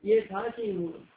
ये था कि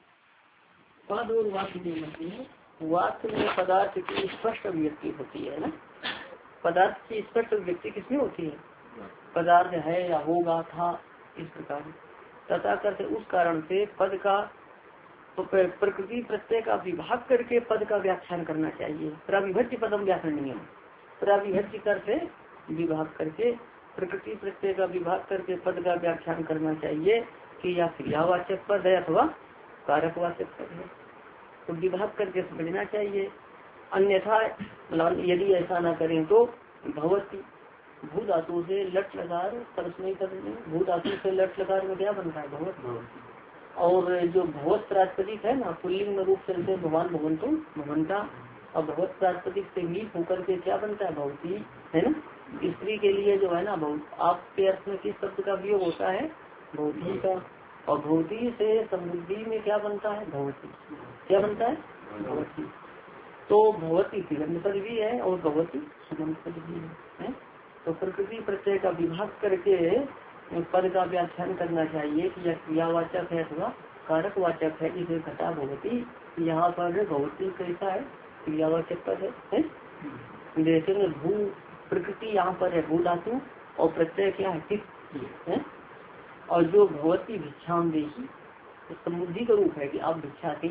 पद और वाक्य में होती है। वाक्य में पदार्थ की स्पष्ट अभिव्यक्ति होती है ना। पदार्थ की स्पष्ट अभिव्यक्ति किसमें होती है? पदार्थ है या होगा था इस प्रकार तथा करते उस कारण से पद का तो प्रकृति प्रत्यय का विभाग करके पद का व्याख्यान करना चाहिए। प्राविभज्य पदम व्याकरणीयम, प्राविभज्य करके विभाग करके प्रकृति प्रत्यय का विभाग करके पद का व्याख्यान करना चाहिए कि या क्रियावाचक पद है अथवा कारकवाचक पद है, तो विभाग करके समझना चाहिए। अन्यथा यदि ऐसा ना करें तो भवती भू धातु से लट लकार परस्मयी पद में भू धातु से लट लकार में क्या बनता है? भगवत। और जो भगवत प्रातिपदिक है ना पुल्लिंग रूप से भगवान भगवंतु भगवंता, और भगवत प्रातिपदिक से मीत होकर के क्या बनता है? भवती है ना। स्त्री के लिए जो है ना बहुत आपके अर्थ में किस शब्द का प्रयोग होता है? भवती का। और भवती से समृद्धि में क्या बनता है? भवती। क्या बनता है? भवती। तो भगवती तिगंध पद भी है और भगवती सुगंध पद भी है। तो प्रकृति प्रत्यय का विभाग करके पद का व्याख्यान करना चाहिए कि यह क्रियावाचक है अथवा कारकवाचक है। इसे घटा भगवती, यहाँ पर भगवती कैसा है? क्रियावाचक पद है। जैसे भू प्रकृति यहाँ पर है भू धातु और प्रत्यय क्या है? चित्त है। और जो भगवती भिक्षाम देही समृद्धि का रूप है कि आप भिक्षा दी,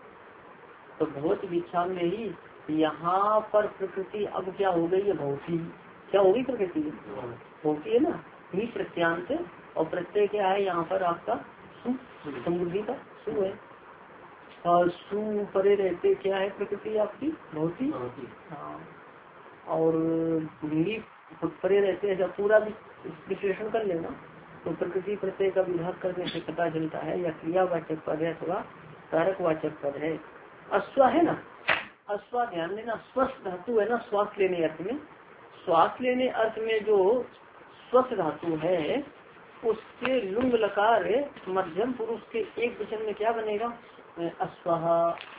तो भगवती भिक्षाम देही यहाँ पर प्रकृति अब क्या हो गई है? भवती। क्या होगी? प्रकृति भवती है ना, ही प्रत्यांत। और प्रत्यय क्या है यहाँ पर आपका? सु, समृद्धि का सु है। और सु परे रहते क्या है? प्रकृति आपकी भवती। हाँ, और नी परे रहते हैं। जब पूरा विश्लेषण कर लेना तो प्रकृति प्रत्यय का विभाग करने से पता चलता है या क्रियावाचक पद है अथवा कारकवाचक पद है। अश्वा है ना, अश्वा ध्यान देना स्वस्थ धातु है ना, श्वास लेने अर्थ में। श्वास लेने अर्थ में जो स्वस्थ धातु है उसके लुंग लकार मध्यम पुरुष के एक वचन में क्या बनेगा? अश्वाहा।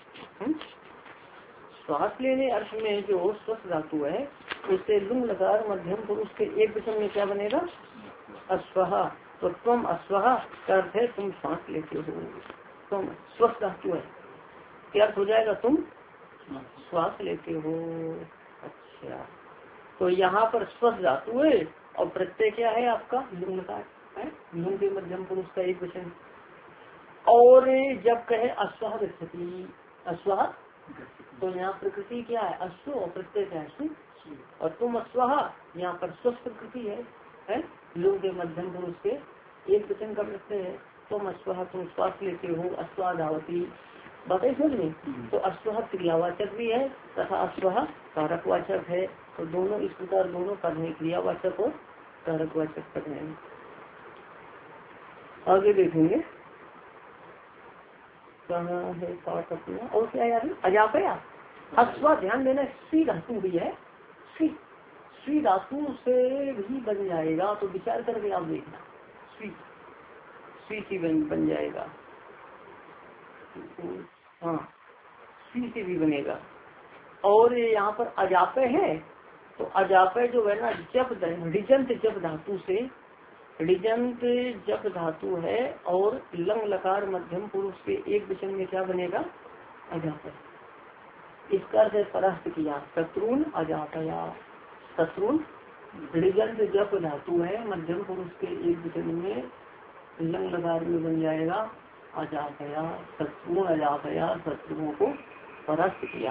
श्वास लेने अर्थ में जो स्वस्थ धातु है उससे लुंग लकार मध्यम पुरुष के एक वचन में क्या बनेगा? अश्वाहा। तो तुम अश्वाहा का अर्थ है तुम सांस लेते हो। तुम स्वस्थ धातु है, क्या अर्थ हो जाएगा? तुम श्वास लेते हो। अच्छा, तो यहाँ पर स्वस्थ धातु है और प्रत्यय क्या है आपका? लुंग लकार है, लुंग के मध्यम पुरुष का एक वचन। और जब कहे अश्वाह गच्छति, अश्वाह, तो यहाँ प्रकृति क्या है? अश्व और प्रत्यय क्या है? सु। और तुम अश्वाह यहाँ पर स्वस्थ प्रकृति है लुंग के मध्यम पुरुष के एक वचन का प्रत्यय है। तुम अश्वाह तुम श्वास लेते हो। अश्वाह धावती, बताइए समझ में। तो अश्वाह क्रियावाचक भी है तथा अश्वाह कारकवाचक है। तो दोनों इस प्रकार दोनों पद है, क्रियावाचक और कारकवाचक पद है। आगे देखेंगे कहाँ है पाठ अपना। और क्या याद है? अजापया अश्वा ध्यान देना सी धातु भी है। सी धातु से भी बन जाएगा, तो विचार करके आप देखना। सी बन जाएगा। हाँ, सी से भी बनेगा। और यहाँ पर अजापय है, तो अजापय जो है ना जब रिजंत जब धातु से, रिजंत जब धातु है और लंग लकार मध्यम पुरुष के एक वचन में क्या बनेगा? अजापय। इसका अर्थ है परास्त किया। शत्रुन अजापया, शत्रुन रिजंत जब धातु है मध्यम पुरुष के एक वचन में लंग लकार में बन जाएगा अजापया। शत्रु अजापया, शत्रुओं को परास्त किया।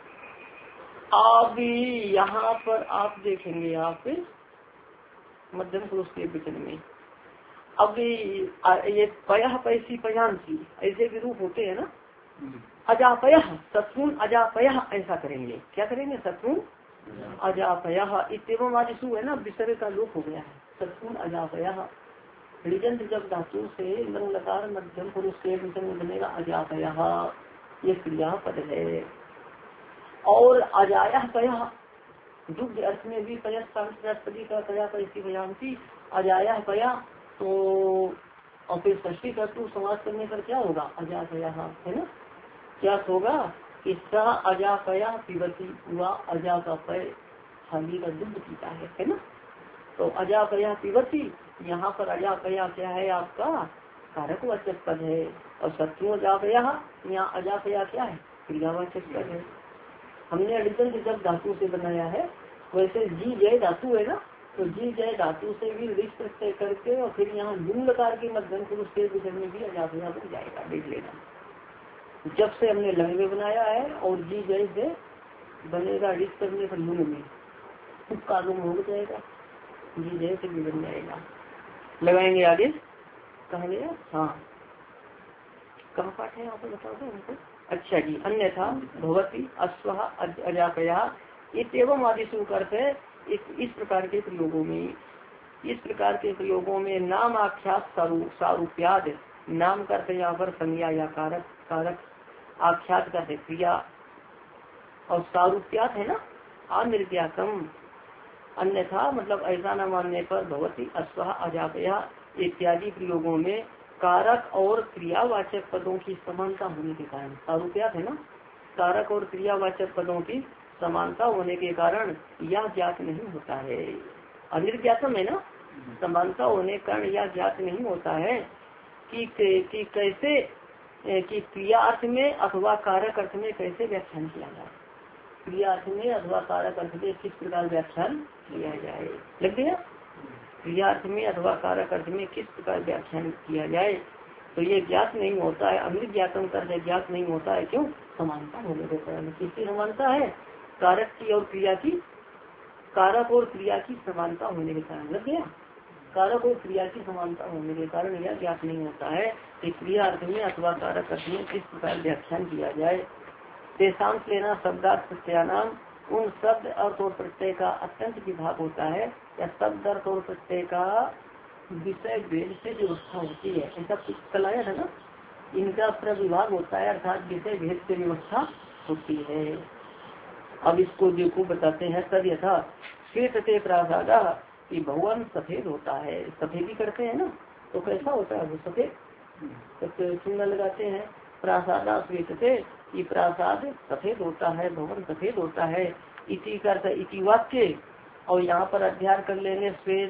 अब यहाँ पर आप देखेंगे आप मध्यम पुरुष के वचन में अब ये पयः पैसी पयांसी ऐसे भी रूप होते हैं ना। अजापयः शत्रुन अजापयः ऐसा करेंगे। क्या करेंगे? शत्रुन अजापयः। इतम आदिशु है ना, विसर्ग का लोप हो गया है। शत्रुन अजापयः रिजंत जब धातु से लंग लकार मध्यम पुरुष के वचन में बनेगा अजापयः। ये क्रियापद है। और अजायः पयः दुग्ध अर्थ में भी पयः सांस्कृतिक का पया पैसी पयांसी अजायः पया। तो और फिर षष्ठी तत्व समाज करने पर क्या होगा? अजापया है ना। क्या होगा? इसका अजापया पिबती हुआ, अजा का पय हाली का दुग्ध पीता है ना। तो अजापया पिबती, यहाँ पर अजापया क्या है आपका? कारकवाचक पद है। और शत्रु अजापया, यहाँ अजापया क्या है? क्रियावाचक पद है। हमने अडिगंत जब धातु से बनाया है, वैसे जी जय धातु है ना, तो जी जय धातु से भी रिच प्रत्यय करके और फिर यहाँ निम्नकार के मध्यम पुरुष के विषय में भी अजापया बन जाएगा, देख लेना। जब से हमने लंग में बनाया है और जी जय से बनेगा रिच करने पर लुंग में, उसका आगम हो जाएगा, जी जय से भी बन जाएगा। लगाएंगे आगे, कहा गया, हाँ कहाँ पाठ है यहाँ पर बताओ तो हमको। अच्छा जी, अन्यथा भवती अश्व अजापया इतम आदि शुरू करते इस प्रकार के प्रयोगों में, इस प्रकार के प्रयोगों में नाम आख्यात सारूप्याद, नाम करते यहाँ पर संज्ञा या कारक, कारक आख्यात करते क्रिया, और सारूप्यात है ना अनिर्ज्ञातम। अन्यथा मतलब ऐसा न मानने पर भवती अश्व अजापया इत्यादि प्रयोगों में कारक और क्रियावाचक पदों की समानता होने के कारण, सारूप्यात है ना, कारक और क्रियावाचक पदों की समानता होने के कारण यह ज्ञात नहीं होता है। अनिर्ज्ञातम है ना, समानता होने के कारण यह ज्ञात नहीं होता है कि कैसे, कि क्रिया अर्थ में अथवा कारक अर्थ में कैसे व्याख्यान किया जाए, क्रिया अर्थ में अथवा कारक अर्थ में किस प्रकार व्याख्यान किया जाए। लग गया, क्रिया अर्थ में अथवा कारक अर्थ में किस प्रकार व्याख्यान किया जाए, तो ये ज्ञात नहीं होता है। अनिर्ज्ञातम कर ज्ञात नहीं होता है, क्यों? समानता होने के कारण। किसकी समानता है? कारक की और क्रिया की, कारक और क्रिया की समानता होने के कारण। लग गया, कारक और क्रिया की समानता होने के कारण यह ज्ञात नहीं होता है कि क्रिया अर्थ में अथवा कारक अर्थ में किस प्रकार व्याख्यान किया जाए। तेसांत लेना शब्दार्थ प्रत्ययानाम, उन शब्द अर्थ और प्रत्यय का अत्यंत विभाग होता है, या शब्द अर्थ और प्रत्यय का विषय भेद से व्यवस्था होती है। ऐसा कुछ कल आया था ना, इनका प्रविभाग होता है, अर्थात विषय भेद से व्यवस्था होती है। अब इसको देखो बताते हैं। तब यथा श्वेत से प्रासादा कि भवन सफेद होता है, सफेदी करते हैं ना, तो कैसा होता है वो सफेद, तो चिन्ह लगाते हैं। प्रासादा श्वेत से, कि प्रासाद सफेद होता है, भवन सफेद होता है। इति करता इति वाक्य, और यहाँ पर अध्ययन कर लेंगे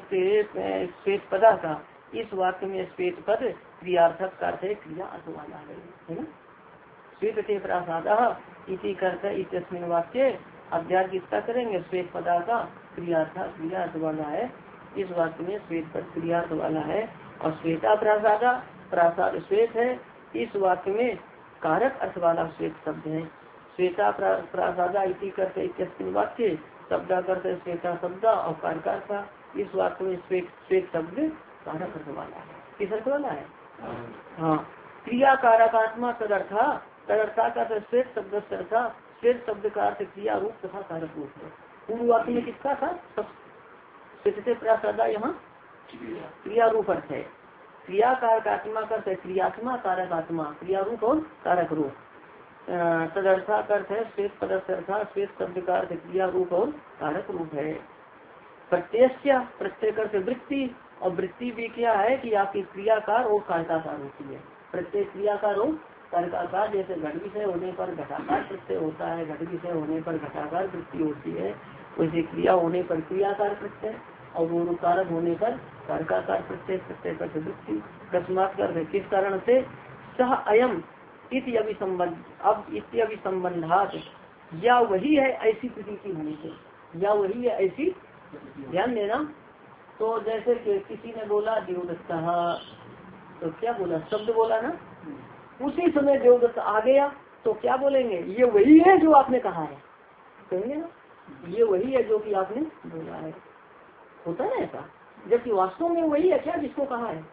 श्वेत पदा का। इस वाक्य में श्वेत पद क्रियार्थक का अर्थ है, क्रिया अर्थ वाला है ना। श्वेत से प्रासादा इति करता इतस्मिन वाक्य, अध्ययन किसका करेंगे? श्वेत पदा का क्रियार्थक, क्रिया अर्थ वाला है। इस वाक्य में श्वेत पद क्रियार्थ वाला है, और श्वेता प्रासादा, प्रासाद श्वेत है। इस वाक्य में कारक अर्थ वाला श्वेत शब्द है। श्वेता प्रासादा इति करते इत्यस्मिन वाक्य, शब्दा करते श्वेता शब्दा, और कारका था। इस वाक्य में श्वेत शब्द कारक अर्थ वाला है। किस अर्थ वाला है? हाँ, क्रिया कारकात्मा तदर्था, तदर्था का श्वेत शब्द था। श्वेत शब्द का अर्थ क्रिया रूप तथा कारक रूप है। पूर्व वाक्य में किसका था? श्वेत से प्रासादा, यहाँ क्रिया रूप अर्थ है। क्रिया कारकात्मा करते क्रियात्मा कारकात्मा, क्रिया रूप और कारक रूप। तदर्था अर्थ है श्वेत पदार्था, श्वेत शब्द का अर्थ क्रिया रूप और कारक रूप है। प्रत्यय प्रत्यय करते वृत्ति, और वृत्ति भी क्या है कि आपकी क्रियाकार और कारकाकार होती है। प्रत्यय क्रियाकार और कारकाकार, जैसे घट विषय होने पर घटाकार प्रत्यय होता है, घट विषय होने पर घटाकार वृत्ति होती है, वैसे क्रिया होने पर क्रियाकार प्रत्यय और दोनों कारक होने पर कारकाकार प्रत्यय, प्रत्यय करते वृत्ति। कस्मात कर किस कारण से? सह अयम इति अभिसंबंध, अब इति अभिसंबंधात, या वही है ऐसी प्रतीति होने से, या वही है ऐसी, ध्यान देना। तो जैसे कि किसी ने बोला देवदत्ता, तो क्या बोला? शब्द बोला ना, उसी समय देवदत्त आ गया, तो क्या बोलेंगे? ये वही है जो आपने कहा है, कहेंगे ना, ये वही है जो कि आपने बोला है। होता है ना ऐसा, जबकि वास्तव में वही है क्या जिसको कहा है?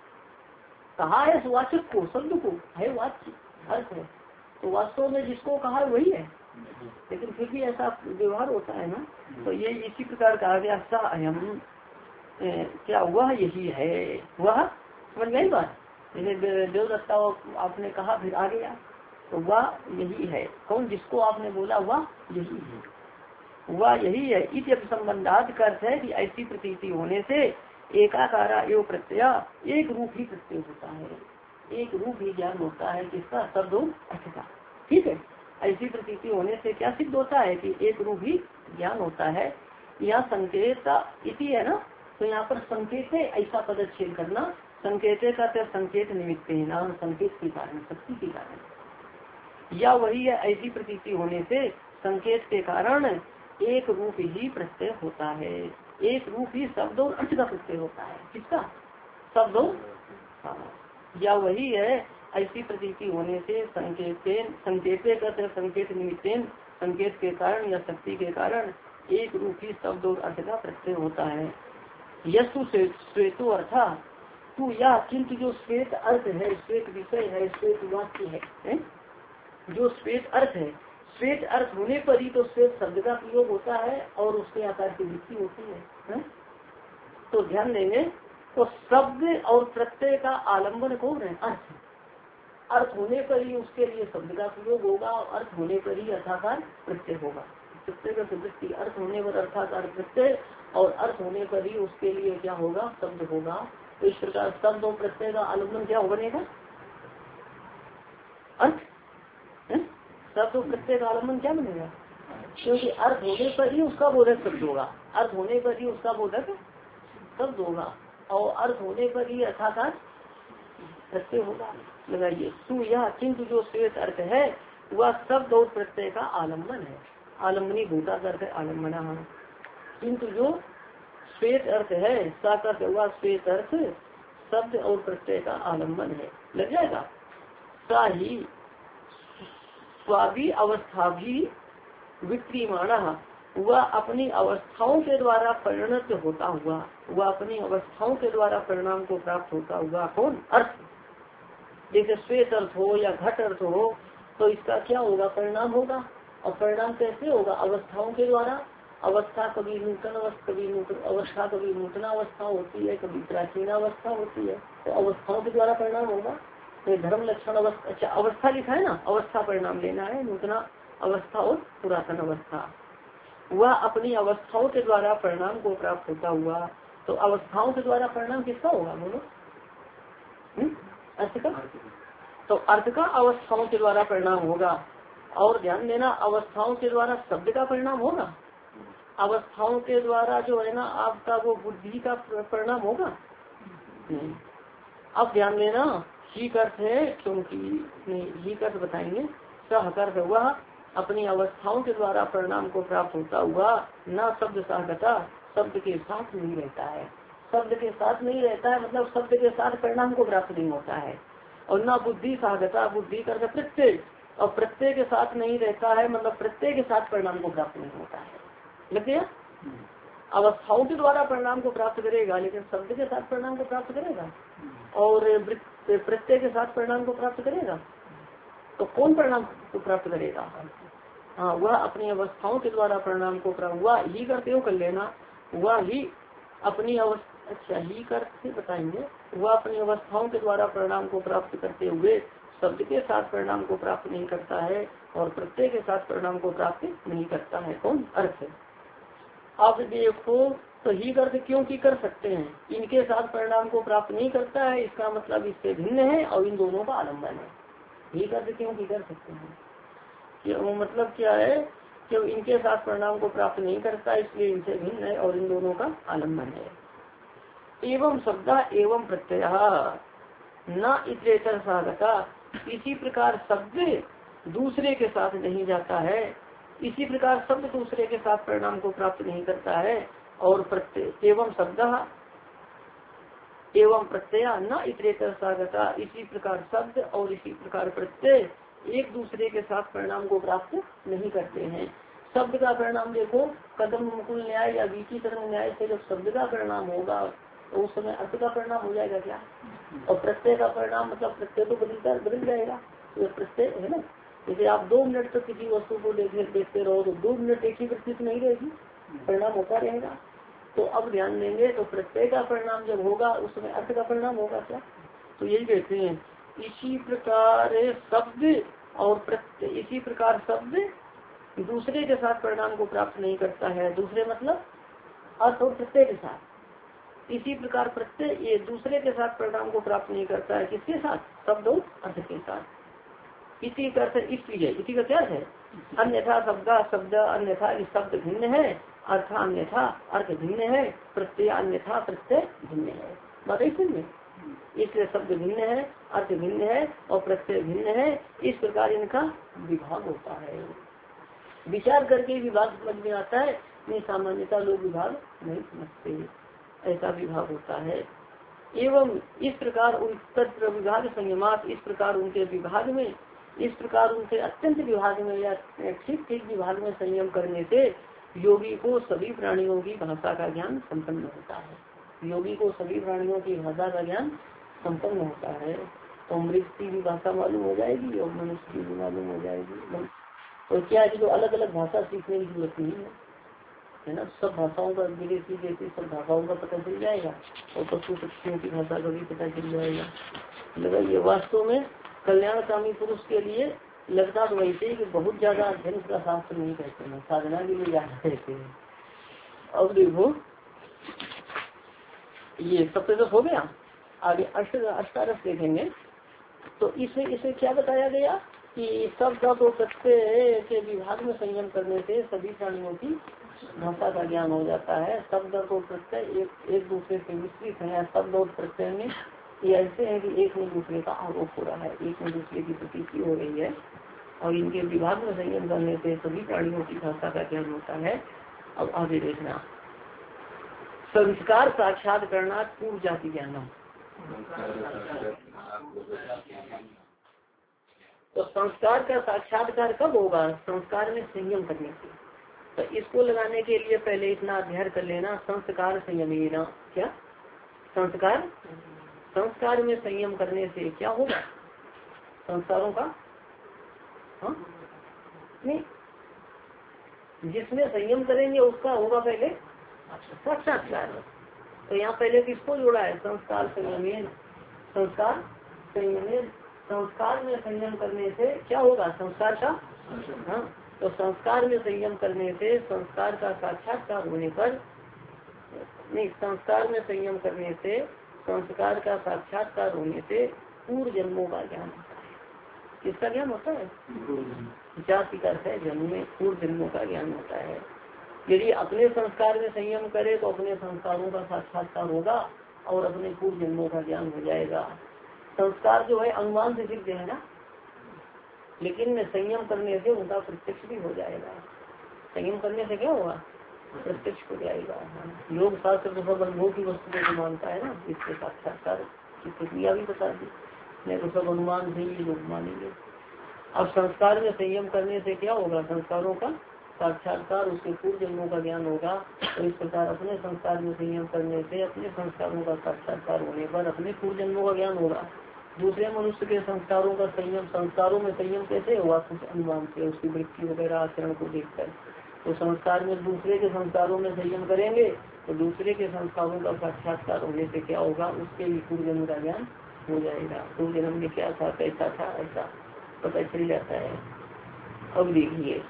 कहा है वाचक को, शब्द को है, वाच्य अर्थ है, तो वास्तव में जिसको कहा है वही है, लेकिन फिर भी ऐसा व्यवहार होता है ना। तो ये इसी प्रकार कहा गया सा अयम, क्या वह यही है, वह समझ गई बात। जैसे देवदत्ता आपने कहा फिर आ गया, तो वह यही है। कौन? जिसको आपने बोला वह यही है, वह यही है। इस संबंधात का अर्थ है कि ऐसी प्रतीति होने से एकाकारा एवं प्रत्यय, एक रूप ही प्रत्यय होता है, एक रूप ही ज्ञान होता है, किसका? शब्द अर्थ का। ठीक है, ऐसी प्रतीति होने से क्या सिद्ध होता है कि एक रूप ही ज्ञान होता है। यहाँ संकेत इति है ना, तो यहाँ पर संकेत है ऐसा पदच्छेद करना, संकेत का संकेत निमित्त नाम, संकेत के कारण, शक्ति के कारण, या वही है ऐसी प्रतीति होने से संकेत के कारण एक रूप ही प्रत्यय होता है। एक रूप ही शब्द और अर्थ का प्रत्यय होता है। किसका? शब्द और, हाँ, या वही है ऐसी प्रतीति होने से संकेत का संकेत निमित्तेन, संकेत के कारण या शक्ति के कारण एक रूप ही शब्द और अर्थ का प्रत्यय होता है। यस्तु श्वेतो अर्था, तू या किंतु जो श्वेत अर्थ है, श्वेत विषय है, श्वेत वाक्य है, जो श्वेत अर्थ है, श्वेत अर्थ होने पर ही तो श्वेत शब्द का प्रयोग होता है और उसके आकार की वृत्ति होती है? तो ध्यान देंगे, तो शब्द और प्रत्यय का आलम्बन कौन है? अर्थ। अर्थ होने पर ही उसके लिए शब्द का प्रयोग होगा और अर्थ होने पर ही अर्थाकार प्रत्यय होगा। प्रत्यय का वृत्ति, अर्थ होने पर अर्थाकार प्रत्यय और अर्थ होने पर ही उसके लिए क्या होगा? शब्द होगा। तो इस प्रकार शब्द और प्रत्यय का आलम्बन क्या बनेगा? अर्थ। शब्द और प्रत्यय का आलम्बन क्या बनेगा? क्योंकि अर्थ होने पर ही उसका बोधक शब्द होगा, अर्थ होने पर ही उसका बोधक शब्द होगा और अर्थ होने पर ही अर्थाकार प्रत्यय होगा। लगाइए, तू यह किंतु जो श्वेत अर्थ है वह शब्द और प्रत्यय का आलम्बन है। आलम्बनी भूता अर्थ है आलम्बना। किंतु जो श्वेत अर्थ है साकर्थ हुआ श्वेत अर्थ शब्द और प्रत्यय का आलम्बन है। लग जाएगा। सा ही स्वाभि अवस्था भी विक्रियमाण, वह अपनी अवस्थाओं के द्वारा परिणत होता हुआ, वह अपनी अवस्थाओं के द्वारा परिणाम को प्राप्त होता हुआ कौन? अर्थ। जैसे श्वेत अर्थ हो या घट अर्थ हो तो इसका क्या होगा? परिणाम होगा। और परिणाम कैसे होगा? अवस्थाओं के द्वारा। अवस्था कभी नूतन अवस्था, कभी नूतन अवस्था, कभी नूतन अवस्था होती है, कभी प्राचीन अवस्था होती है। तो अवस्थाओं के द्वारा परिणाम होगा। तो धर्म लक्षण अवस्था, अच्छा अवस्था लिखा है ना, अवस्था परिणाम लेना है, नूतना अवस्था और पुरातन अवस्था। वह अपनी अवस्थाओं के द्वारा परिणाम को प्राप्त होता हुआ। तो अवस्थाओं के द्वारा परिणाम किसका होगा? बोलो। अर्थ का। तो अर्थ का अवस्थाओं के द्वारा परिणाम होगा। और ध्यान देना, अवस्थाओं के द्वारा शब्द का परिणाम होगा। अवस्थाओं के द्वारा जो है ना आपका वो बुद्धि का परिणाम होगा। अब ध्यान देना, ही अर्थ है क्योंकि ही अर्थ बताएंगे। सहकर्थ हुआ अपनी अवस्थाओं के द्वारा परिणाम को प्राप्त होता हुआ, न शब्द सहगता, शब्द के साथ नहीं रहता है। शब्द के साथ नहीं रहता है मतलब शब्द के साथ परिणाम को प्राप्त नहीं होता है। और न बुद्धि सहगता, बुद्धि कर प्रत्यय, और प्रत्यय के साथ नहीं रहता है मतलब प्रत्यय के साथ परिणाम को प्राप्त नहीं होता है। लग गया? अवस्थाओं के द्वारा परिणाम को प्राप्त करेगा लेकिन शब्द के साथ परिणाम को प्राप्त करेगा और प्रत्यय के साथ परिणाम को प्राप्त करेगा। तो कौन परिणाम को प्राप्त करेगा? हाँ, वह अपनी अवस्थाओं के द्वारा परिणाम को प्राप्त, वह ही करते हो कर लेना, वह ही अपनी अवस्था, अच्छा ही करते बताएंगे, वह अपनी अवस्थाओं के द्वारा परिणाम को प्राप्त करते हुए शब्द के साथ परिणाम को प्राप्त नहीं करता है और प्रत्यय के साथ परिणाम को प्राप्त नहीं करता है। कौन? अर्थ। अब देखो, तो ही अर्थ क्यों की कर सकते हैं, इनके साथ परिणाम को प्राप्त नहीं करता है, इसका मतलब इससे भिन्न है और इन दोनों का आलम्बन है। ही अर्थ क्यों की कर सकते हैं, वो मतलब क्या है कि इनके साथ परिणाम को प्राप्त नहीं करता इसलिए इनसे भिन्न है और इन दोनों का आलम्बन है। एवं शब्द एवं प्रत्यय न इतरेतर साधता, इसी प्रकार शब्द दूसरे के साथ नहीं जाता है, इसी प्रकार शब्द दूसरे के साथ परिणाम को प्राप्त नहीं करता है और प्रत्यय एवं शब्द एवं प्रत्यय न इतरेतर साधता, इसी प्रकार शब्द और इसी प्रकार प्रत्यय एक दूसरे के साथ परिणाम को प्राप्त नहीं करते हैं। शब्द का परिणाम देखो, कदम मुकुल न्याय या विचित्र न्याय से जब शब्द का परिणाम होगा तो उस समय अर्थ का परिणाम हो जाएगा क्या? और प्रत्यय का परिणाम मतलब प्रत्यय तो बदल जाएगा। तो प्रत्यय है ना, जैसे आप 2 मिनट तक किसी वस्तु को देखते रहो तो 2 मिनट एक ही वृत्ति तो नहीं रहेगी, परिणाम होता रहेगा। तो अब ध्यान देंगे, तो प्रत्यय का परिणाम जब होगा उस समय अर्थ का परिणाम होगा क्या? तो यही कहते हैं, इसी प्रकार शब्द और प्रत्यय, इसी प्रकार शब्द दूसरे के साथ परिणाम को प्राप्त नहीं करता है, दूसरे मतलब अर्थ और प्रत्यय के साथ। इसी प्रकार प्रत्यय ये दूसरे के साथ परिणाम को प्राप्त नहीं करता है, किसके साथ? शब्द और अर्थ के साथ। इसी का अर्थ इसलिए, इसी का क्या है? अन्यथा शब्द अन्यथा शब्द भिन्न है, अर्थ अन्यथा अर्थ भिन्न है, प्रत्यय अन्यथा प्रत्यय भिन्न है। बात है सुनिए, इसलिए शब्द भिन्न है, अर्थ भिन्न है और प्रत्यय भिन्न है। इस प्रकार इनका विभाग होता है। विचार करके विभाग समझ में आता है, नहीं सामान्यता लोग विभाग नहीं समझते, ऐसा विभाग होता है। एवं इस प्रकार उत्तर विभाग संयमात, इस प्रकार उनके विभाग में, इस प्रकार उनके अत्यंत विभाग में या ठीक ठीक विभाग में संयम करने से योगी को सभी प्राणियों की भाषा का ज्ञान संपन्न होता है। योगी को सभी प्राणियों की भाषा का ज्ञान संपन्न होता है। तो मृग की भी भाषा मालूम हो जाएगी और मनुष्य की भी मालूम हो जाएगी। तो क्या है कि जो अलग अलग भाषा सीखने की जरूरत नहीं है ना, सब भाषाओं का विदेशी जैसी सब भाषाओं का पता चल जाएगा और पशु पक्षियों की भाषा का भी पता चल जाएगा। लगा ये वास्तव में कल्याणकामी पुरुष के लिए लगता तो वैसे ही कि बहुत ज्यादा अध्ययन का शास्त्र नहीं कहते हैं, साधना के लिए ज्यादा कहते हैं। अब देखो ये सप्तदश हो गया, आगे अष्टादश देखेंगे। तो इसे क्या बताया गया कि शब्द और प्रत्यय के विभाग में संयम करने से सभी प्राणियों की भाषा का ज्ञान हो जाता है। शब्द और प्रत्यय एक दूसरे से विस्तृत है। शब्द और प्रत्यय में ये ऐसे है कि एक में दूसरे का आरोप हो रहा है, एक में दूसरे की प्रतीति हो रही है और इनके विभाग में संयम करने से सभी प्राणियों की भाषा का ज्ञान होता है। अब आगे देखना, संस्कार साक्षात करना पूर्व जाति ज्ञानम। तो संस्कार का साक्षात्कार कब होगा? संस्कार में संयम करने से। तो इसको लगाने के लिए पहले इतना अध्ययन कर लेना, संस्कार संयमेना। क्या संस्कार? संस्कार में संयम करने से क्या होगा? संस्कारों का नहीं, जिसमें संयम करेंगे उसका होगा पहले साक्षात्कार। तो यहाँ पहले किसको जोड़ा है? संस्कार संयमेन। संस्कार संयमेन, संस्कार में संयम करने से क्या होगा? संस्कार का हाँ, तो संस्कार में संयम करने से संस्कार का साक्षात्कार होने पर नहीं, संस्कार में संयम करने से संस्कार का साक्षात्कार होने से पूर्व जन्मों का ज्ञान होता है। किसका ज्ञान होता है? जाति का है जन्म में पूर्व जन्मों का ज्ञान होता है। यदि अपने संस्कार में संयम करे तो अपने संस्कारों का साक्षात्कार होगा और अपने पूर्व जन्मों का ज्ञान हो जाएगा। संस्कार जो है अनुमान से सिद्ध है ना, लेकिन संयम करने से उनका प्रत्यक्ष भी हो जाएगा। संयम करने से क्या होगा? प्रत्यक्ष हो जाएगा। योग शास्त्र तो सब अनुभव की वस्तु को मानता है ना, इसके साक्षात्कार की प्रक्रिया भी बता दी, नहीं तो सब अनुमान से ही लोग मानेंगे। अब संस्कार में संयम करने से क्या होगा? संस्कारों का साक्षात्कार, उसके पूर्व जन्मों का ज्ञान होगा। तो इस प्रकार अपने संस्कार में संयम करने से अपने संस्कारों का साक्षात्कार होने पर अपने पूर्व जन्मों का ज्ञान होगा। दूसरे मनुष्य के संस्कारों का संयम, संस्कारों में संयम कैसे होगा? कुछ अनुमान से, उसकी वृत्ति वगैरह आचरण को देखकर। तो संस्कार में दूसरे के संस्कारों में संयम करेंगे तो दूसरे के संस्कारों का साक्षात्कार होने से क्या होगा? उसके भी पूर्व जन्म का ज्ञान हो जाएगा। पूर्व जन्म में क्या था, कैसा था, ऐसा पता चल जाता है। अब देखिए,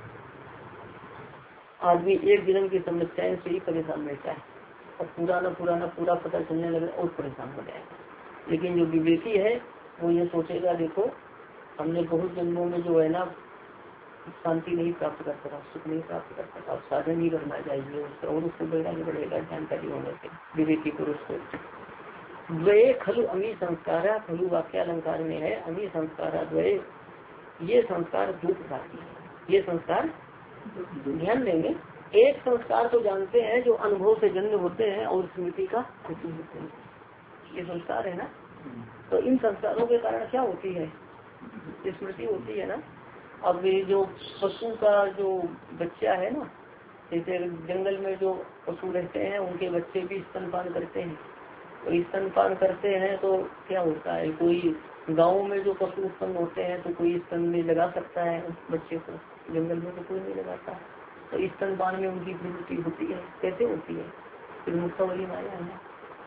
आदमी एक जन्म की समस्याएं से ही परेशान रहता है और पूरा पता चलने लगे और परेशान हो जाएगा। लेकिन जो विवेकी है वो ये सोचेगा, देखो हमने बहुत जन्मों में जो है ना शांति नहीं प्राप्त कर सका, सुख नहीं प्राप्त कर सका, साधन ही करना चाहिए उसका और उसको बढ़ेगा जानकारी होने से विवेकी पुरुष को। द्वये खलु अमी संस्कार, खलु वाक्यालंकार में है अमी संस्कार द्वये, ये संस्कार दो प्रकार की है। ये संस्कार ध्यान देंगे, एक संस्कार तो जानते हैं जो अनुभव से जन्म होते हैं और स्मृति का होते हैं, ये संस्कार है ना। तो इन संस्कारों के कारण क्या होती है? स्मृति होती है ना। अब ये जो पशु का जो बच्चा है ना, जैसे जंगल में जो पशु रहते हैं उनके बच्चे भी स्तनपान करते हैं। तो स्तनपान करते हैं तो क्या होता है, कोई गाँव में जो पशु उत्पन्न होते हैं तो कोई स्तन में लगा सकता है बच्चे को, जंगल में तो कोई नहीं लगाता। तो स्तनपान में उनकी प्रवृत्ति होती है। कैसे होती है? फिर मुक्तावली में आया है,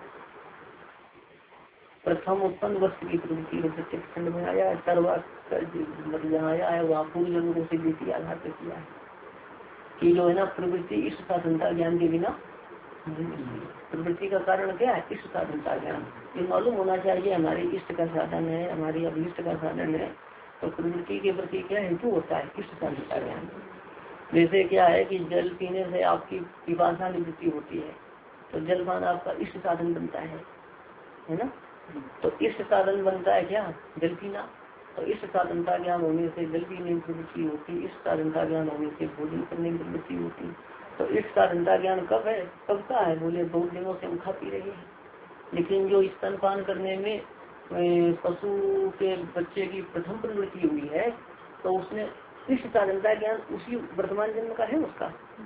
प्रथम उत्पन्न वस्तु की प्रवृत्ति खंड में आया है। जहाँ आया है वहाँ पूर्व जन्म को सिद्धि के आधार पर किया है कि जो है ना प्रवृत्ति इष्ट साधनता ज्ञान के बिना, प्रवृत्ति का कारण क्या है? इष्ट साधनता ज्ञान। ये मालूम होना चाहिए हमारे इष्ट का साधन है, हमारी अभिष्ट का साधन है। तो प्रवृत्ति के प्रति क्या हेतु होता है? इष्ट साधनता ज्ञान। जैसे क्या है कि जल पीने से आपकी पिपासा निवृत्ति होती है, तो जलपान आपका इष्ट साधन बनता है ना। तो इष्ट साधन बनता है क्या, जल पीना। तो इष्ट साधन का ज्ञान होने से जल पीने की प्रवृत्ति होती, इष्ट साधन का ज्ञान होने से भोजन करने की प्रवृत्ति होती। तो इष्ट साधन का ज्ञान कब है, कब का है, बोले 2 दिनों से हम खा पी रहे हैं। लेकिन जो स्तनपान करने में पशु के बच्चे की प्रथम प्रवृत्ति हुई है, तो उसने इष्ट साधन का ज्ञान उसी वर्तमान जन्म का है उसका,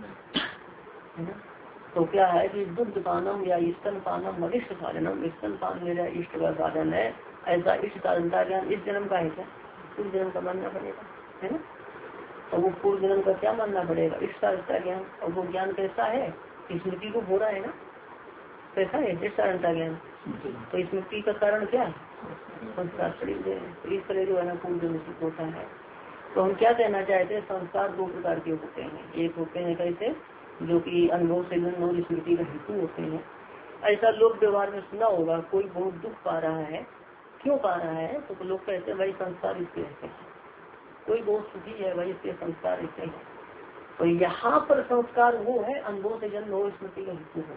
है ना। तो क्या है कि दुग्ध पानम या स्तन पानम अनिष्ट साधनम, स्तन पान मेरा इष्ट का साधन है, ऐसा इष्ट साधन का ज्ञान इस जन्म का है क्या, पूर्व जन्म का मानना पड़ेगा, है ना। और वो पूर्व जन्म का क्या मानना पड़ेगा, इष्ट साधन का ज्ञान। और वो ज्ञान कैसा है, स्मृति को हो रहा है ना, कैसा है इष्ट साधन का ज्ञान। तो स्मृति का कारण क्या है, संस्कार शरीर, तो इस तरह जो है ना पूर्व जन्म से होता है। तो हम क्या कहना चाहते हैं, संस्कार 2 प्रकार के होते हैं। एक होते हैं कैसे, जो कि अनुभव से जन्म और स्मृति का हेतु होते हैं। ऐसा लोग व्यवहार में सुना होगा, कोई बहुत दुख पा रहा है, क्यों पा रहा है, तो लोग कहते हैं भाई संस्कार इसके ऐसे हैं। कोई बहुत सुखी है भाई, इसके संस्कार ऐसे हैं। तो यहाँ पर संस्कार वो है अनुभव से जन्म और स्मृति का हेतु है,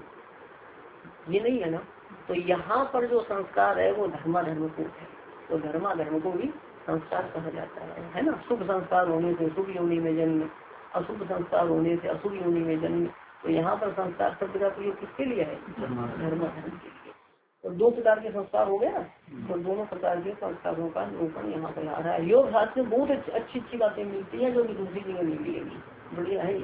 ये नहीं है ना। तो यहाँ पर जो संस्कार है वो धर्माधर्म को है, तो धर्माधर्म को भी संस्कार कहा जाता है ना। शुभ संस्कार होने से शुभ योनि में जन्म, अशुभ संस्कार होने से अशुभ योनि में जन्म। तो यहाँ पर संस्कार शब्द का प्रयोग किसके लिए है, धर्माधर्म के लिए। तो 2 प्रकार के संस्कार हो गए ना, तो दोनों प्रकार के संस्कारों का निरूपण यहाँ पर आ रहा है। योग शास्त्र में बहुत अच्छी अच्छी बातें मिलती है, जो कि दूसरी जगह नहीं मिलेगी, बढ़िया है।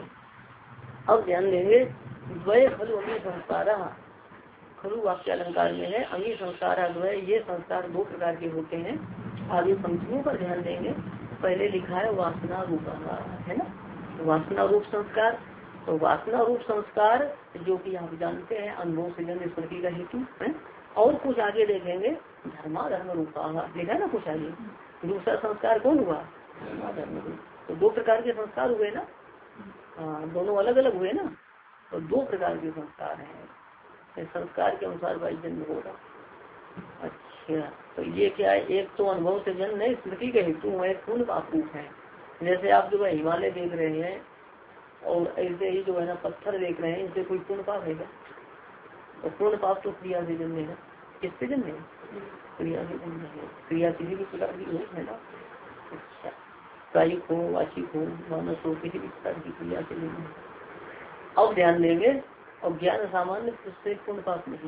अब ध्यान देंगे, द्वय खलु अमी संस्कार, खलु वाक्य अलंकार में है, अमी संस्कार द्वय, ये संस्कार 2 प्रकार के होते हैं। आगे पंक्तियों पर ध्यान देंगे। पहले लिखा है वासना रूप, है ना, वासना रूप संस्कार। तो वासना रूप संस्कार जो कि आप जानते हैं अनुभव से जन्म स्मृति का हेतु है। और कुछ आगे देखेंगे, धर्माधर्म रूपा लिखा है ना कुछ आगे। दूसरा संस्कार कौन हुआ, धर्माधर्म रूप। तो 2 प्रकार के संस्कार हुए ना, दोनों अलग अलग हुए ना। तो 2 प्रकार के संस्कार हैं, संस्कार के अनुसार भाई जन्म होगा। अच्छा, तो ये क्या है, एक तो अनुभव से जन्म है, स्मृति के हेतु है, पूर्ण पापूप है। जैसे आप जो है हिमालय देख रहे हैं और ऐसे ही जो है ना पत्थर देख रहे हैं, इनसे कोई पूर्ण पाप है क्या, और पूर्ण पाप तो क्रिया से जन्म है, किससे जन्म है, क्रिया से जन्म है। क्रिया किसी भी प्रकार की हो, है ना। अच्छा, कायिक हो, वाचिक हो, मानस हो, किसी भी प्रकार की क्रिया से जन्म है। अब ध्यान देंगे, और ज्ञान सामान्य से पूर्ण पाप नहीं।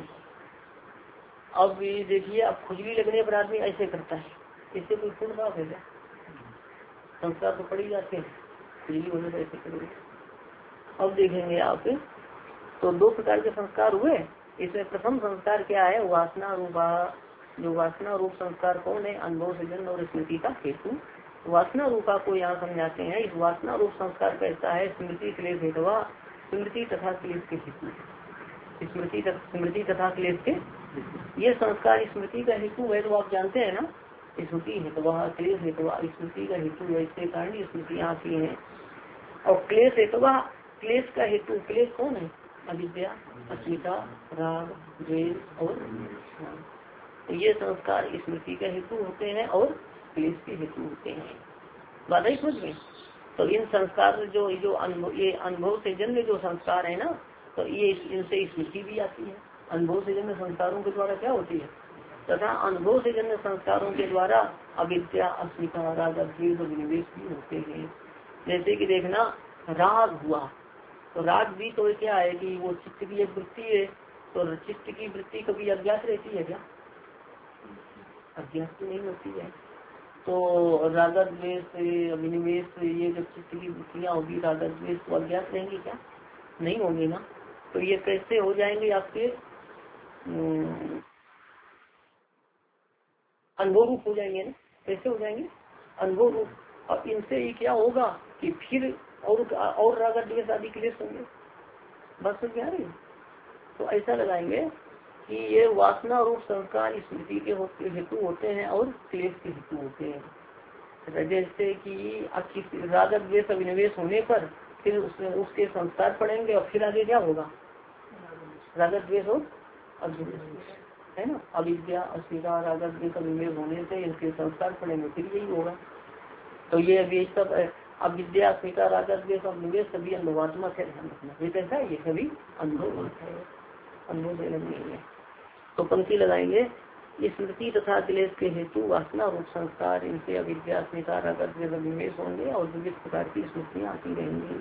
अब ये देखिए, अब खुजली लगने पर आदमी ऐसे करता है, इससे कोई पूर्ण पाप है क्या, संस्कार तो पड़ ही जाते हैं, खुजली होने पर ऐसे करोगे। अब देखेंगे आप, तो 2 प्रकार के संस्कार हुए। इसमें प्रथम संस्कार क्या है, वासना रूपा। जो वासना रूप संस्कार कौन है, अनुभव से जन्म और स्मृति का हेतु। वासना रूपा को यहाँ समझाते हैं। इस वासना रूप संस्कार कैसा है, स्मृति क्लेश हेतुवा, स्मृति तथा क्लेश के हेतु, स्मृति तथा क्लेश के, ये संस्कार स्मृति का हेतु है। तो आप जानते हैं ना, स्मृति हेतुवा क्लेश हेतुवा, स्मृति का हेतु है, इसके कारण स्मृतियाँ आती है। और क्लेश हेतुवा, क्लेश का हेतु, क्लेश कौन है, अविद्या, अस्मिता, राग, द्वेष और तो ये संस्कार स्मृति का हेतु होते हैं और क्लेश के हेतु होते हैं। बात ही समझ में। तो इन संस्कार जो ये अनुभव से जन्म जो संस्कार है ना, तो ये इनसे स्मृति भी आती है। अनुभव से जन्म संस्कारों के द्वारा क्या होती है, तथा अनुभव से जन्म संस्कारों के द्वारा अविद्या, अस्मिता, राग, द्वेष और विनिवेश भी होते हैं। जैसे कि देखना, राग हुआ, तो राग भी तो क्या है कि वो चित्त की एक वृत्ति है। तो चित्त की वृत्ति कभी अज्ञात रहती है क्या, अज्ञात तो नहीं होती है। तो राग द्वेष विनिवेश, ये जब चित्त की वृत्तियाँ होगी राग द्वेष, तो अज्ञात रहेंगी क्या, नहीं होंगी ना। तो ये कैसे हो जाएंगे आपके अनुभव रूप हो जाएंगे ना, कैसे हो जाएंगे, अनुभव रूप। अब इनसे ही क्या होगा कि फिर और राग द्वेष आदि क्लेश होंगे। बस समझ आ रही है। तो ऐसा लगाएंगे कि ये वासना रूप संस्कार स्मृति के हेतु होते हैं और क्लेश के हेतु होते हैं। जैसे कि राग द्वेष अभिनिवेश होने पर फिर उसके संस्कार पड़ेंगे और फिर आगे क्या होगा, राग द्वेष और अभिनिवेश, है ना। अविद्या, अस्मिता, राग द्वेष अभिनिवेश होने से इनके संस्कार पड़ेंगे, फिर यही होगा। तो ये अभी सब अविद्या, अस्मिता, राग द्वेष और निवेश सभी अनुभवात्मक है, ध्यान रखना। ये कैसा है, ये सभी अनुभव है, अनुभव से अलग नहीं है। तो पंक्ति लगाएंगे, स्मृति तथा क्लेश के हेतु वासना रूप संस्कार, इनसे अविद्या अस्मिता अभिनिवेश होंगे और विविध प्रकार की स्मृतियाँ आती रहेंगी।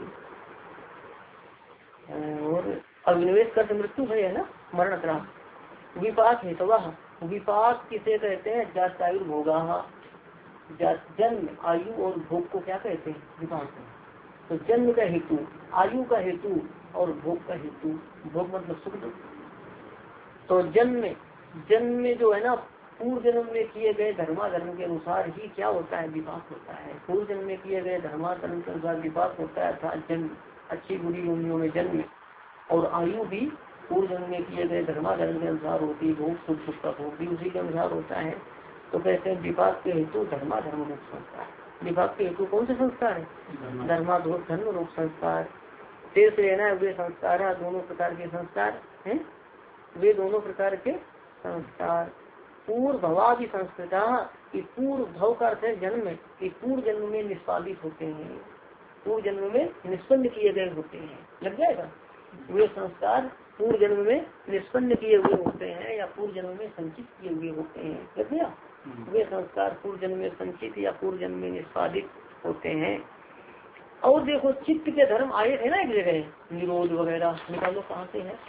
और अभिनिवेश कर मृत्यु है ना, मरण त्रास। विपाक हेतु, विपाक किसे कहते हैं? जातायु भोगा, जन्म आयु और भोग को क्या कहते हैं? विपाक। तो जन्म का हेतु, आयु का हेतु और भोग का हेतु। भोग मतलब सुख दुख। तो जन्म में जो है ना, पूर्व जन्म में किए गए धर्माधर्म के अनुसार ही क्या होता है? विपाक होता है। पूर्व जन्म में किए गए धर्माधर्म के अनुसार विपाक होता है, अर्थात जन्म, अच्छी बुरी योनियों में जन्म, और आयु भी पूर्व जन्म में किए गए धर्माधर्म के अनुसार होती है। भोग सुख दुख का भोग भी उसी के अनुसार होता है। तो कहते हैं विपाक के हेतु धर्माधर्म रूप संस्कार। विपाक के हेतु कौन से संस्कार है? धर्म रूप संस्कार। शेष लेना है वे संस्कार है, दोनों प्रकार के संस्कार हैं, वे दोनों प्रकार के संस्कार। पूर्व भवादि संस्कृता, कि पूर्व भव का अर्थ है जन्म, कि पूर्व जन्म में निष्पादित होते हैं, पूर्व जन्म में निष्पन्न किए गए होते हैं। लग जाएगा? वे संस्कार पूर्व जन्म में निष्पन्न किए हुए होते हैं या पूर्व जन्म में संचित किए हुए होते हैं। लग गया? वे संस्कार पूर्व जन्म में संचित या पूर्व जन्म में निष्पादित होते हैं। और देखो चित्त के धर्म आए थे ना एक जगह, निरोध वगैरह, निकालो कहाँ से है?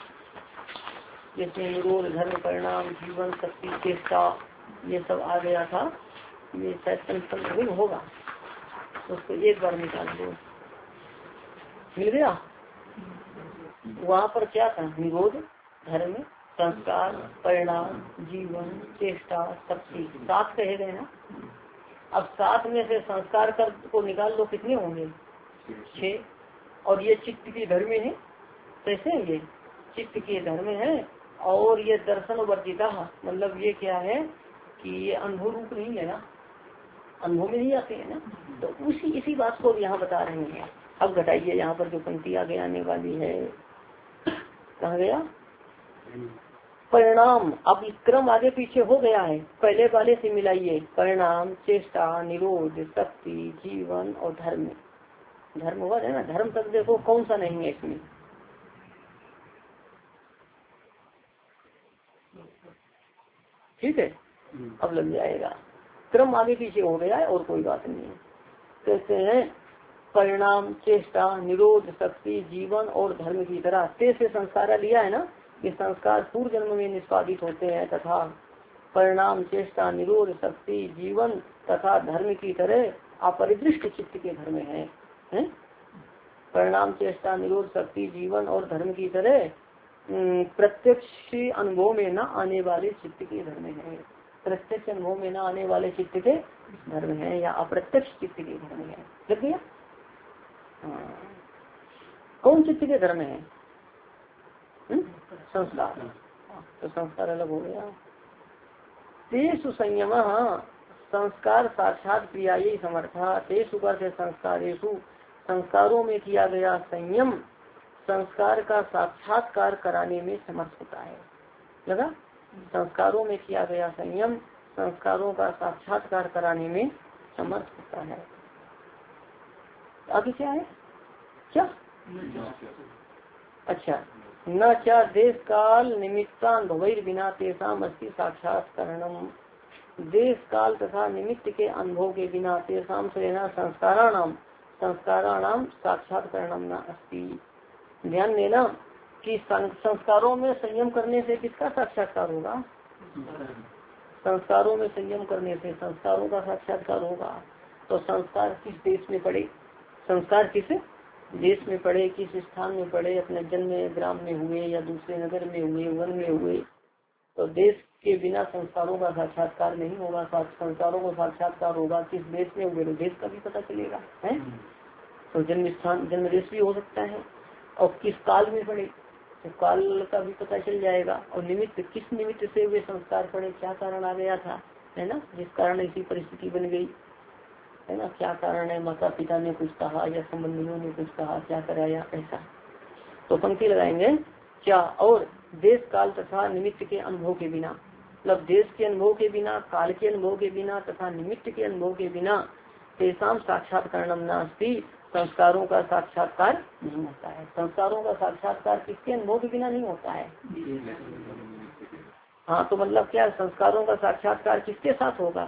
जैसे निरोध, धर्म, परिणाम, जीवन, शक्ति, चेष्टा, ये सब आ गया था। ये शायद पंचम होगा, उसको एक बार निकाल दो। मिल गया? वहाँ पर क्या था? निरोध, धर्म, संस्कार, परिणाम, जीवन, चेष्टा, शक्ति, 7 कहे गए ना। अब 7 में से संस्कार कर को निकाल लो, कितने होंगे? 6। और ये चित्त के धर्म है। कैसे? ये चित्त के धर्म है। और ये दर्शन वर्जिता, मतलब ये क्या है कि ये अनुभव रूप नहीं है ना, अनुभव में नहीं आते हैं ना। तो इसी बात को यहाँ बता रहे हैं। अब घटाइए, यहाँ पर जो पंक्ति आगे आने वाली है, कहाँ गया? परिणाम। अब क्रम आगे पीछे हो गया है, पहले वाले से मिलाइए। परिणाम, चेष्टा, निरोध, शक्ति, जीवन और धर्म। धर्म हुआ है ना, धर्म तक देखो कौन सा नहीं है इसमें? ठीक है, अब लग जाएगा। क्रम आगे पीछे हो गया है और कोई बात नहीं है। कहते हैं परिणाम, चेष्टा, निरोध, शक्ति, जीवन और धर्म की तरह ते से संस्कार लिया है ना, ये संस्कार पूर्व जन्म में निष्पादित होते हैं तथा परिणाम, चेष्टा, निरोध, शक्ति, जीवन तथा धर्म की तरह अपरिदृष्ट चित्त के धर्म है? परिणाम, चेष्टा, निरोध, शक्ति, जीवन और धर्म की तरह प्रत्यक्ष अनुभव में न आने वाले चित्त के धर्म है। प्रत्यक्ष अनुभव में न आने वाले चित्त के धर्म है या अप्रत्यक्ष चित्त के धर्म है। लग गया? कौन चित्त के धर्म है? संस्कार। तो संस्कार अलग हो गया। तेषु संयम, संस्कार साक्षात क्रिया ही समर्था। तेषु का से संस्कारेषु, संस्कारों में किया गया संयम संस्कार का साक्षात्कार कराने में समर्थ होता है। लगा? संस्कारों में किया गया संयम संस्कारों का साक्षात्कार कराने में समर्थ होता है। आगे क्या है? क्या? अच्छा, न क्या देश काल निमित्तान भवैर बिना तेसाम अस्ति साक्षात्करणम। देश काल तथा निमित्त के अनुभव के बिना तेसाम से संस्काराणाम साक्षात्करणम न अस्ति। ध्यान देना कि संस्कारों में संयम करने से किसका साक्षात्कार होगा? संस्कारों में संयम करने से संस्कारों का साक्षात्कार होगा। तो संस्कार किस देश में पड़े? संस्कार किस देश में पड़े, किस स्थान में पड़े, अपने जन्म ग्राम में हुए या दूसरे नगर में हुए, वन में हुए, तो देश के बिना संस्कारों का साक्षात्कार नहीं होगा। संस्कारों का साक्षात्कार होगा किस देश में हुए, तो देश का भी पता चलेगा है। तो जन्म स्थान, जन्म देश भी हो सकता है। और किस काल में पड़े, तो काल का भी पता चल जाएगा। और निमित्त, किस निमित्त से वे संस्कार पड़े, क्या कारण आ गया था, है ना, जिस कारण ऐसी परिस्थिति बन गई, है ना, क्या कारण है, माता पिता ने कुछ कहा या संबंधियों ने कुछ कहा, क्या कराया, ऐसा। तो पंक्ति लगाएंगे क्या? और देश काल तथा निमित्त के अनुभव के बिना, मतलब देश के अनुभव के बिना, काल के अनुभव के बिना तथा निमित्त के अनुभव के बिना तेसाम साक्षात्कारणम नास्ति, संस्कारों का साक्षात्कार नहीं होता है। संस्कारों का साक्षात्कार किसके अनुभव के बिना नहीं होता है? हाँ तो मतलब क्या संस्कारों का साक्षात्कार किसके साथ होगा?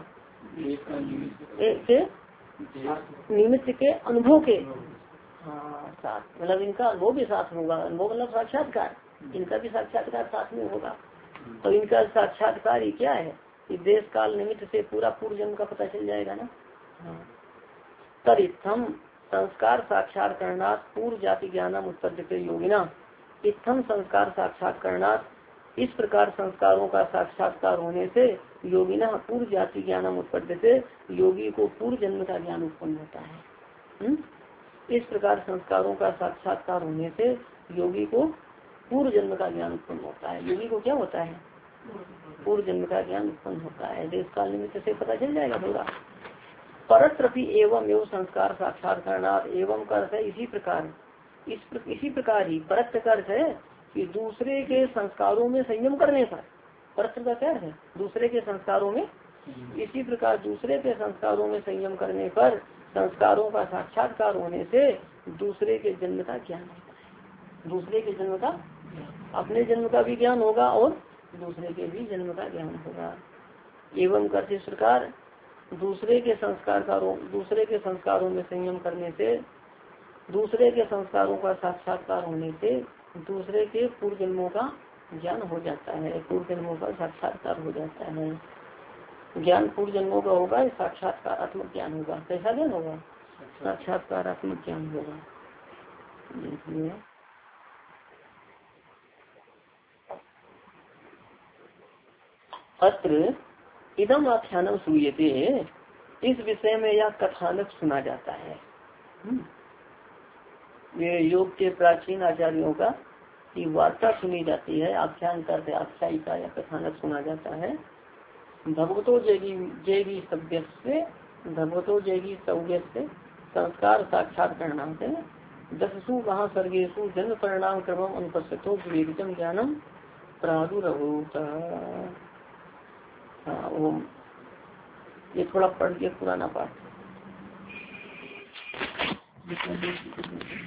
निमित्त के अनुभव के हाँ साथ, मतलब इनका अनुभव भी साथ होगा। अनुभव मतलब साक्षात्कार, इनका भी साक्षात्कार साथ में होगा। तो इनका साक्षात्कार ही क्या है कि देश काल निमित्त से पूरा पूर्व जन्म का पता चल जाएगा ना। हाँ तरित्थम संस्कार साक्षात्कारणात् पूर्व जाति ज्ञानम उत्पद्यते योगिना। इत्थम संस्कार साक्षात्कारणात् इस प्रकार संस्कारों का साक्षात्कार होने से योगिना पूर्व जाति ज्ञानम उत्पद्यते योगी को पूर्व जन्म का ज्ञान उत्पन्न होता है। इस प्रकार संस्कारों का साक्षात्कार होने से योगी को पूर्व जन्म का ज्ञान उत्पन्न होता है। योगी को क्या होता है? पूर्व जन्म का ज्ञान उत्पन्न होता है। देश काल निमित्त से पता चल जाएगा पूरा। परत्रपि एवं एवं संस्कार साक्षात्कारणात् एवं का अर्थ है इसी प्रकार, इसी प्रकार ही परत्र का अर्थ है कि दूसरे के संस्कारों में संयम करने पर। परत्र का क्या है? दूसरे के संस्कारों में। इसी प्रकार दूसरे के संस्कारों में संयम करने पर संस्कारों का साक्षात्कार होने से दूसरे के जन्म का ज्ञान होता है। दूसरे के जन्म का, अपने जन्म का भी ज्ञान होगा और दूसरे के भी जन्म का ज्ञान होगा। एवं करते इस प्रकार दूसरे के संस्कारों में संयम करने से दूसरे के संस्कारों का साक्षात्कार होने से दूसरे के पूर्व जन्मों का ज्ञान हो जाता है। पूर्व जन्मों का साक्षात्कार हो जाता है। ज्ञान पूर्व जन्मों का होगा, साक्षात्कारात्मक ज्ञान होगा। कैसा ज्ञान होगा? साक्षात्कारात्मक ज्ञान होगा। अत्र इदम आख्यानम श्रूयते, इस विषय में यह कथानक सुना जाता है। ये योग के प्राचीन आचार्यों का की वार्ता सुनी जाती है। आख्यान करते आख्यायिका या कथानक सुना जाता है। भगवतो जैगी सभ्य से भगवतो जैगी सव्य से संस्कार साक्षात परिणाम से दससु महासर्गेशु जन्म परिणाम क्रमम अनुपस्थितो विवेकम ज्ञानम प्रादुरभूत। ओम, ये थोड़ा पढ़ के पुराना पाठ